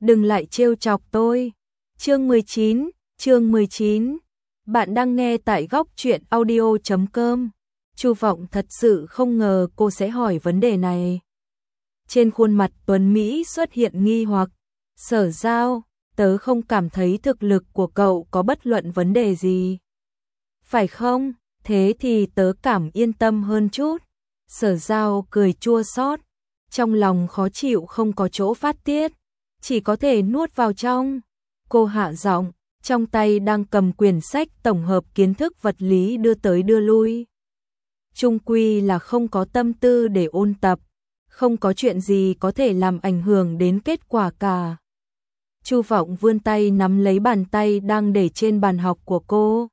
đừng lại trêu chọc tôi. Chương 19. Bạn đang nghe tại góc truyện audio.com. Chu Vọng thật sự không ngờ cô sẽ hỏi vấn đề này. Trên khuôn mặt Tuấn Mỹ xuất hiện nghi hoặc. Sở Giao, tớ không cảm thấy thực lực của cậu có bất luận vấn đề gì. Phải không? Thế thì tớ cảm yên tâm hơn chút. Sở Giao cười chua xót, trong lòng khó chịu không có chỗ phát tiết, chỉ có thể nuốt vào trong. Cô hạ giọng, trong tay đang cầm quyển sách tổng hợp kiến thức vật lý đưa tới đưa lui. Chung quy là không có tâm tư để ôn tập, không có chuyện gì có thể làm ảnh hưởng đến kết quả cả. Chu Vọng vươn tay nắm lấy bàn tay đang để trên bàn học của cô.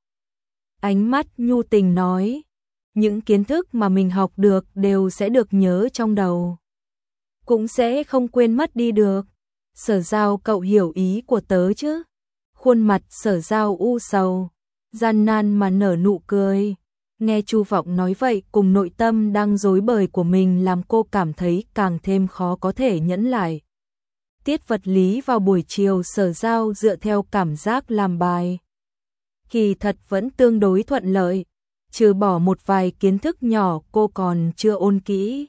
Ánh mắt nhu tình nói, những kiến thức mà mình học được đều sẽ được nhớ trong đầu, cũng sẽ không quên mất đi được. Sở Giao, cậu hiểu ý của tớ chứ? Khuôn mặt Sở Giao u sầu, gian nan mà nở nụ cười. Nghe Chu Vọng nói vậy cùng nội tâm đang rối bời của mình làm cô cảm thấy càng thêm khó có thể nhẫn lại. Tiết vật lý vào buổi chiều Sở Giao dựa theo cảm giác làm bài. Kỳ thật vẫn tương đối thuận lợi, trừ bỏ một vài kiến thức nhỏ cô còn chưa ôn kỹ.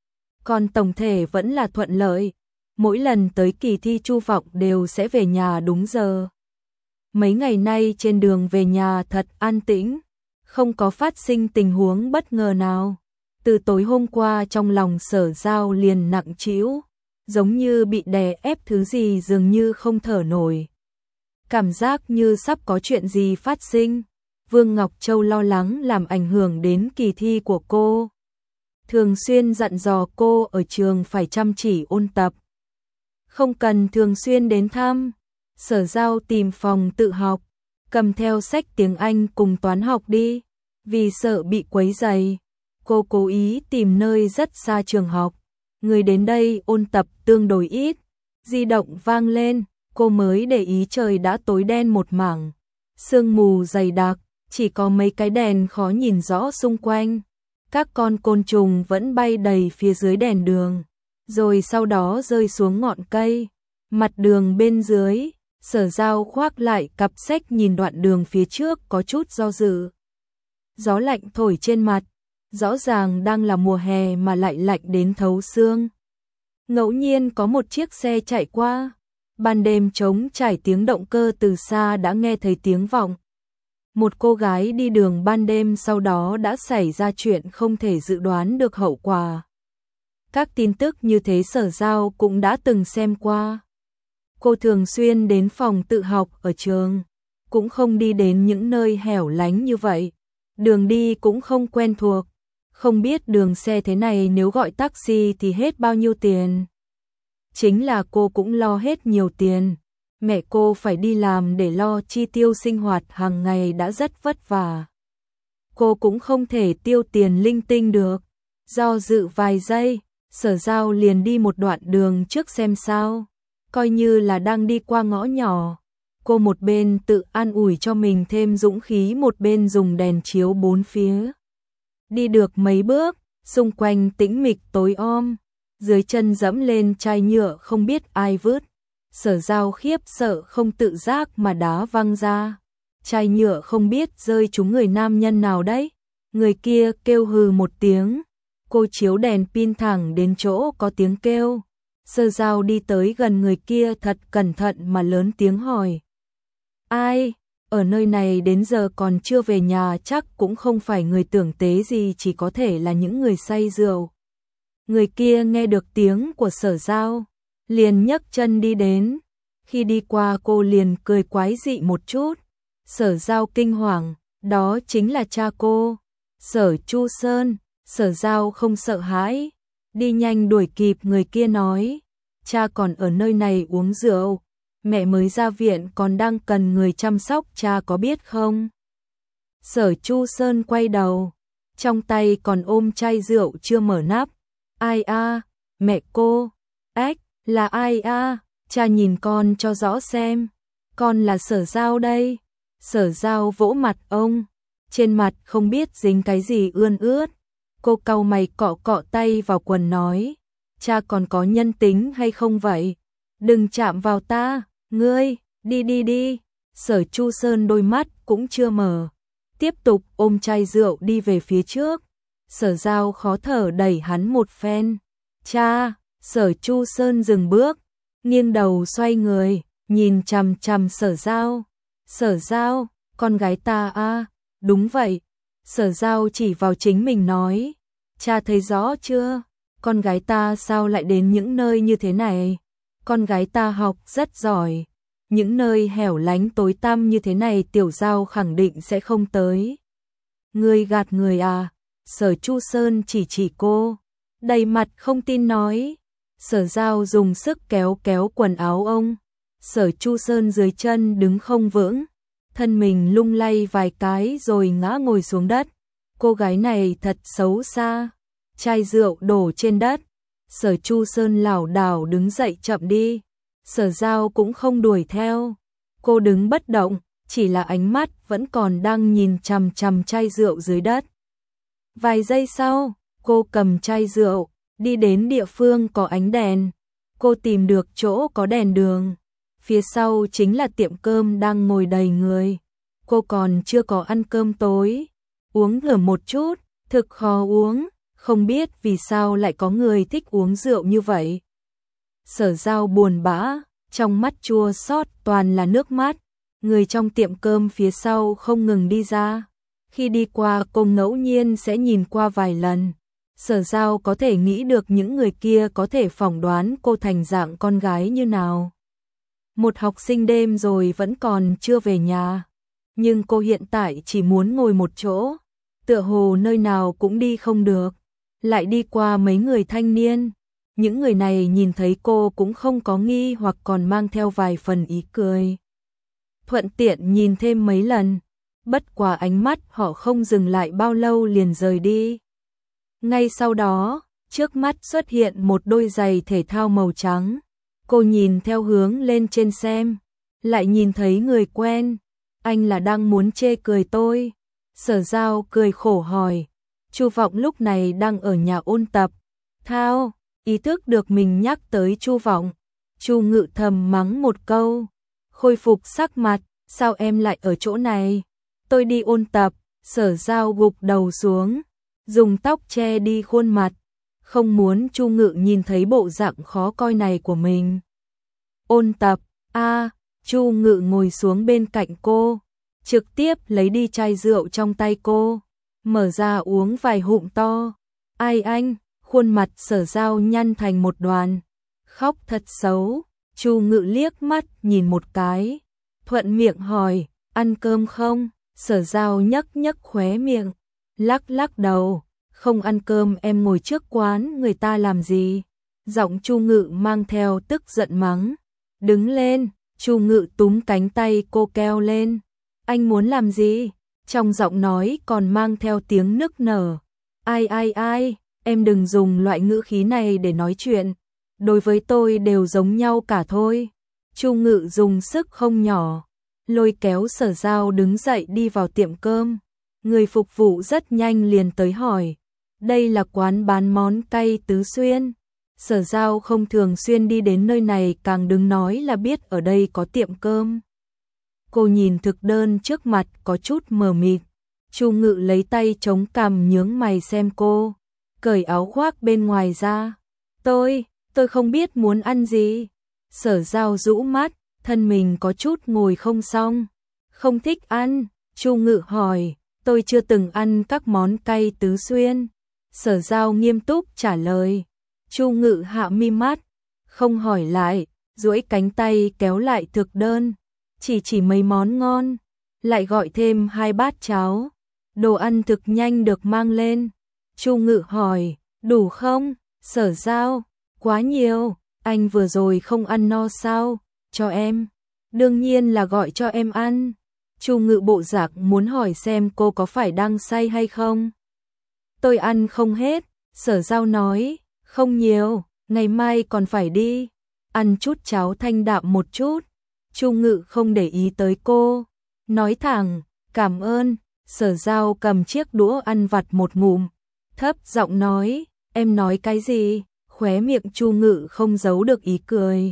Còn tổng thể vẫn là thuận lợi, mỗi lần tới kỳ thi Chu Vọng đều sẽ về nhà đúng giờ. Mấy ngày nay trên đường về nhà thật an tĩnh, không có phát sinh tình huống bất ngờ nào. Từ tối hôm qua trong lòng Sở Giao liền nặng trĩu, giống như bị đè ép thứ gì dường như không thở nổi. Cảm giác như sắp có chuyện gì phát sinh. Vương Ngọc Châu lo lắng làm ảnh hưởng đến kỳ thi của cô. Thường xuyên dặn dò cô ở trường phải chăm chỉ ôn tập. Không cần thường xuyên đến thăm. Sở Giao tìm phòng tự học, cầm theo sách tiếng Anh cùng toán học đi. Vì sợ bị quấy rầy, cô cố ý tìm nơi rất xa trường học. Người đến đây ôn tập tương đối ít. Di động vang lên, cô mới để ý trời đã tối đen một mảng. Sương mù dày đặc, chỉ có mấy cái đèn khó nhìn rõ xung quanh. Các con côn trùng vẫn bay đầy phía dưới đèn đường, rồi sau đó rơi xuống ngọn cây. Mặt đường bên dưới, Sở Giao khoác lại cặp sách nhìn đoạn đường phía trước có chút do dự. Gió lạnh thổi trên mặt, rõ ràng đang là mùa hè mà lại lạnh đến thấu xương. Ngẫu nhiên có một chiếc xe chạy qua, ban đêm trống trải tiếng động cơ từ xa đã nghe thấy tiếng vọng. Một cô gái đi đường ban đêm sau đó đã xảy ra chuyện không thể dự đoán được hậu quả. Các tin tức như thế Sở Giao cũng đã từng xem qua. Cô thường xuyên đến phòng tự học ở trường, cũng không đi đến những nơi hẻo lánh như vậy. Đường đi cũng không quen thuộc, không biết đường xe thế này nếu gọi taxi thì hết bao nhiêu tiền. Chính là cô cũng lo hết nhiều tiền. Mẹ cô phải đi làm để lo chi tiêu sinh hoạt hàng ngày đã rất vất vả. Cô cũng không thể tiêu tiền linh tinh được. Do dự vài giây, Sở Giao liền đi một đoạn đường trước xem sao. Coi như là đang đi qua ngõ nhỏ. Cô một bên tự an ủi cho mình thêm dũng khí, một bên dùng đèn chiếu bốn phía. Đi được mấy bước, xung quanh tĩnh mịch tối om. Dưới chân dẫm lên chai nhựa không biết ai vứt. Sở Giao khiếp sợ không tự giác mà đá văng ra. Chai nhựa không biết rơi trúng người nam nhân nào đấy. Người kia kêu hừ một tiếng. Cô chiếu đèn pin thẳng đến chỗ có tiếng kêu. Sở Giao đi tới gần người kia thật cẩn thận mà lớn tiếng hỏi. Ai? Ở nơi này đến giờ còn chưa về nhà, chắc cũng không phải người tưởng tế gì, chỉ có thể là những người say rượu. Người kia nghe được tiếng của Sở Giao, liền nhấc chân đi đến. Khi đi qua cô liền cười quái dị một chút. Sở Giao kinh hoàng, đó chính là cha cô, Sở Chu Sơn. Sở Giao không sợ hãi, đi nhanh đuổi kịp người kia nói, cha còn ở nơi này uống rượu, mẹ mới ra viện còn đang cần người chăm sóc, cha có biết không? Sở Chu Sơn quay đầu, trong tay còn ôm chai rượu chưa mở nắp. Ai a? Mẹ cô. Ếch, là ai a? Cha nhìn con cho rõ xem. Con là Sở Giao đây. Sở Giao vỗ mặt ông, trên mặt không biết dính cái gì ươn ướt. Cô cau mày cọ cọ tay vào quần nói, cha còn có nhân tính hay không vậy? Đừng chạm vào ta, ngươi, đi đi đi. Sở Chu Sơn đôi mắt cũng chưa mở, tiếp tục ôm chai rượu đi về phía trước. Sở Giao khó thở đẩy hắn một phen. Cha, Sở Chu Sơn dừng bước, nghiêng đầu xoay người, nhìn chằm chằm Sở Giao. Sở Giao, con gái ta à, đúng vậy. Sở Giao chỉ vào chính mình nói, cha thấy rõ chưa, con gái ta sao lại đến những nơi như thế này? Con gái ta học rất giỏi, những nơi hẻo lánh tối tăm như thế này Tiểu Giao khẳng định sẽ không tới. Ngươi gạt người à? Sở Chu Sơn chỉ cô, đầy mặt không tin nói. Sở Giao dùng sức kéo kéo quần áo ông. Sở Chu Sơn dưới chân đứng không vững, thân mình lung lay vài cái rồi ngã ngồi xuống đất. Cô gái này thật xấu xa. Chai rượu đổ trên đất. Sở Chu Sơn lảo đảo đứng dậy chậm đi. Sở Giao cũng không đuổi theo. Cô đứng bất động, chỉ là ánh mắt vẫn còn đang nhìn chằm chằm chai rượu dưới đất. Vài giây sau, cô cầm chai rượu, đi đến địa phương có ánh đèn. Cô tìm được chỗ có đèn đường. Phía sau chính là tiệm cơm đang ngồi đầy người. Cô còn chưa có ăn cơm tối. Uống thử một chút, thực khó uống, không biết vì sao lại có người thích uống rượu như vậy. Sở Giao buồn bã, trong mắt chua xót toàn là nước mắt. Người trong tiệm cơm phía sau không ngừng đi ra. Khi đi qua cô ngẫu nhiên sẽ nhìn qua vài lần. Sở Giao có thể nghĩ được những người kia có thể phỏng đoán cô thành dạng con gái như nào. Một học sinh đêm rồi vẫn còn chưa về nhà. Nhưng cô hiện tại chỉ muốn ngồi một chỗ. Tựa hồ nơi nào cũng đi không được. Lại đi qua mấy người thanh niên. Những người này nhìn thấy cô cũng không có nghi hoặc còn mang theo vài phần ý cười. Thuận tiện nhìn thêm mấy lần. Bất quá ánh mắt họ không dừng lại bao lâu liền rời đi. Ngay sau đó, trước mắt xuất hiện một đôi giày thể thao màu trắng. Cô nhìn theo hướng lên trên xem, lại nhìn thấy người quen. Anh là đang muốn chê cười tôi. Sở Giao cười khổ hỏi. Chu Vọng lúc này đang ở nhà ôn tập. Thao, ý thức được mình nhắc tới Chu Vọng. Chu Ngự thầm mắng một câu. Khôi phục sắc mặt, sao em lại ở chỗ này? Tôi đi ôn tập. Sở Giao gục đầu xuống, dùng tóc che đi khuôn mặt, không muốn Chu Ngự nhìn thấy bộ dạng khó coi này của mình. Ôn tập, Chu Ngự ngồi xuống bên cạnh cô, trực tiếp lấy đi chai rượu trong tay cô, mở ra uống vài hụm to. Ai anh, khuôn mặt Sở Giao nhăn thành một đoàn, khóc thật xấu. Chu Ngự liếc mắt nhìn một cái, thuận miệng hỏi, ăn cơm không? Sở Giao nhấc nhấc khóe miệng, lắc lắc đầu, không ăn cơm, em ngồi trước quán người ta làm gì? Giọng Chu Ngự mang theo tức giận mắng. Đứng lên, Chu Ngự túm cánh tay cô kéo lên. Anh muốn làm gì? Trong giọng nói còn mang theo tiếng nức nở. Ai, em đừng dùng loại ngữ khí này để nói chuyện. Đối với tôi đều giống nhau cả thôi. Chu Ngự dùng sức không nhỏ, lôi kéo Sở Giao đứng dậy đi vào tiệm cơm. Người phục vụ rất nhanh liền tới hỏi. Đây là quán bán món cay Tứ Xuyên. Sở Giao không thường xuyên đi đến nơi này, càng đừng nói là biết ở đây có tiệm cơm. Cô nhìn thực đơn trước mặt có chút mờ mịt. Chu Ngự lấy tay chống cằm nhướng mày xem cô, cởi áo khoác bên ngoài ra. Tôi không biết muốn ăn gì. Sở Giao rũ mắt, thân mình có chút ngồi không xong. Không thích ăn. Chu Ngự hỏi, tôi chưa từng ăn các món cay Tứ Xuyên. Sở Giao nghiêm túc trả lời. Chu Ngự hạ mi mắt, không hỏi lại, duỗi cánh tay kéo lại thực đơn, chỉ mấy món ngon, lại gọi thêm 2 bát cháo. Đồ ăn thực nhanh được mang lên. Chu Ngự hỏi, đủ không? Sở Giao, quá nhiều, anh vừa rồi không ăn no sao? Cho em. Đương nhiên là gọi cho em ăn. Chu Ngự bộ dạng muốn hỏi xem cô có phải đang say hay không. Tôi ăn không hết. Sở Giao nói, không nhiều, ngày mai còn phải đi. Ăn chút cháo thanh đạm một chút. Chu Ngự không để ý tới cô, nói thẳng, cảm ơn. Sở Giao cầm chiếc đũa ăn vặt một ngụm, thấp giọng nói, em nói cái gì? Khóe miệng Chu Ngự không giấu được ý cười.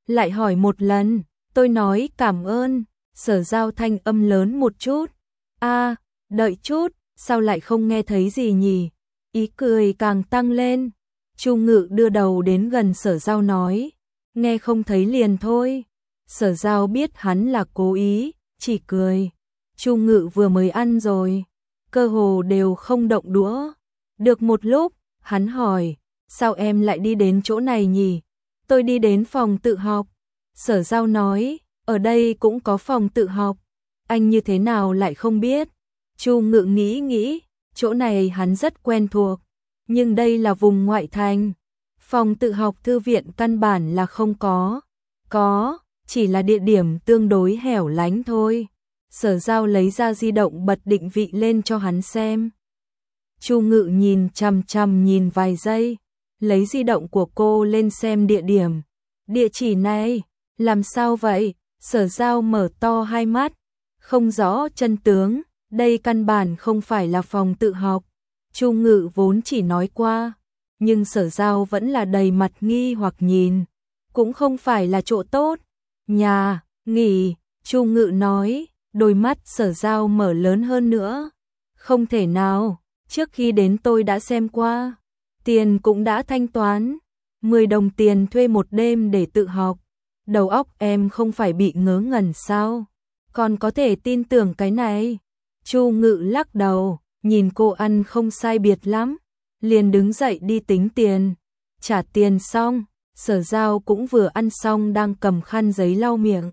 lại hỏi một lần, tôi nói cảm ơn. Sở Giao thanh âm lớn một chút. A, đợi chút, sao lại không nghe thấy gì nhỉ? Ý cười càng tăng lên. Chu Ngự đưa đầu đến gần Sở Giao nói, nghe không thấy liền thôi. Sở Giao biết hắn là cố ý, chỉ cười. Chu Ngự vừa mới ăn rồi, cơ hồ đều không động đũa. Được một lúc, hắn hỏi, sao em lại đi đến chỗ này nhỉ? Tôi đi đến phòng tự học. Sở Giao nói, ở đây cũng có phòng tự học. Anh như thế nào lại không biết? Chu Ngự nghĩ, chỗ này hắn rất quen thuộc. Nhưng đây là vùng ngoại thành. Phòng tự học thư viện căn bản là không có. Có, chỉ là địa điểm tương đối hẻo lánh thôi. Sở Giao lấy ra di động bật định vị lên cho hắn xem. Chu Ngự nhìn chằm chằm nhìn vài giây, lấy di động của cô lên xem địa điểm. Địa chỉ này, làm sao vậy? Sở Giao mở to hai mắt, không rõ chân tướng, đây căn bản không phải là phòng tự học. Chu Ngự vốn chỉ nói qua, nhưng Sở Giao vẫn là đầy mặt nghi hoặc nhìn, cũng không phải là chỗ tốt. Nhà, nghỉ, Chu Ngự nói, đôi mắt Sở Giao mở lớn hơn nữa. Không thể nào, trước khi đến tôi đã xem qua, tiền cũng đã thanh toán, 10 đồng tiền thuê một đêm để tự học. Đầu óc em không phải bị ngớ ngẩn sao? Còn có thể tin tưởng cái này? Chu Ngự lắc đầu, nhìn cô ăn không sai biệt lắm, liền đứng dậy đi tính tiền. Trả tiền xong, Sở Giao cũng vừa ăn xong đang cầm khăn giấy lau miệng.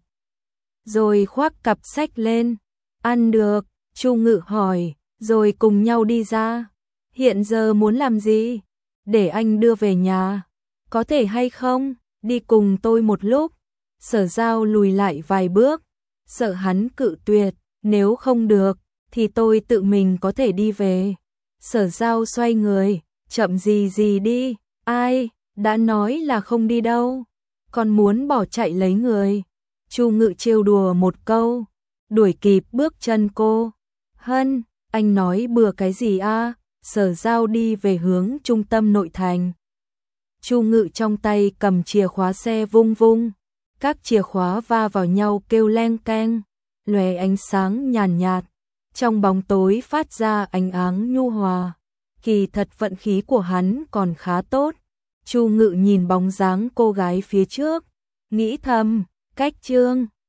Rồi khoác cặp sách lên. Ăn được, Chu Ngự hỏi, rồi cùng nhau đi ra. Hiện giờ muốn làm gì? Để anh đưa về nhà. Có thể hay không? Đi cùng tôi một lúc. Sở Giao lùi lại vài bước, sợ hắn cự tuyệt, nếu không được, thì tôi tự mình có thể đi về. Sở Giao xoay người, chậm gì đi, ai, đã nói là không đi đâu, còn muốn bỏ chạy lấy người. Chu Ngự trêu đùa một câu, đuổi kịp bước chân cô. Hân, anh nói bừa cái gì a? Sở Giao đi về hướng trung tâm nội thành. Chu Ngự trong tay cầm chìa khóa xe vung vung, các chìa khóa va vào nhau kêu leng keng, lóe ánh sáng nhàn nhạt, trong bóng tối phát ra ánh áng nhu hòa. Kỳ thật vận khí của hắn còn khá tốt. Chu Ngự nhìn bóng dáng cô gái phía trước, nghĩ thầm, cách Trương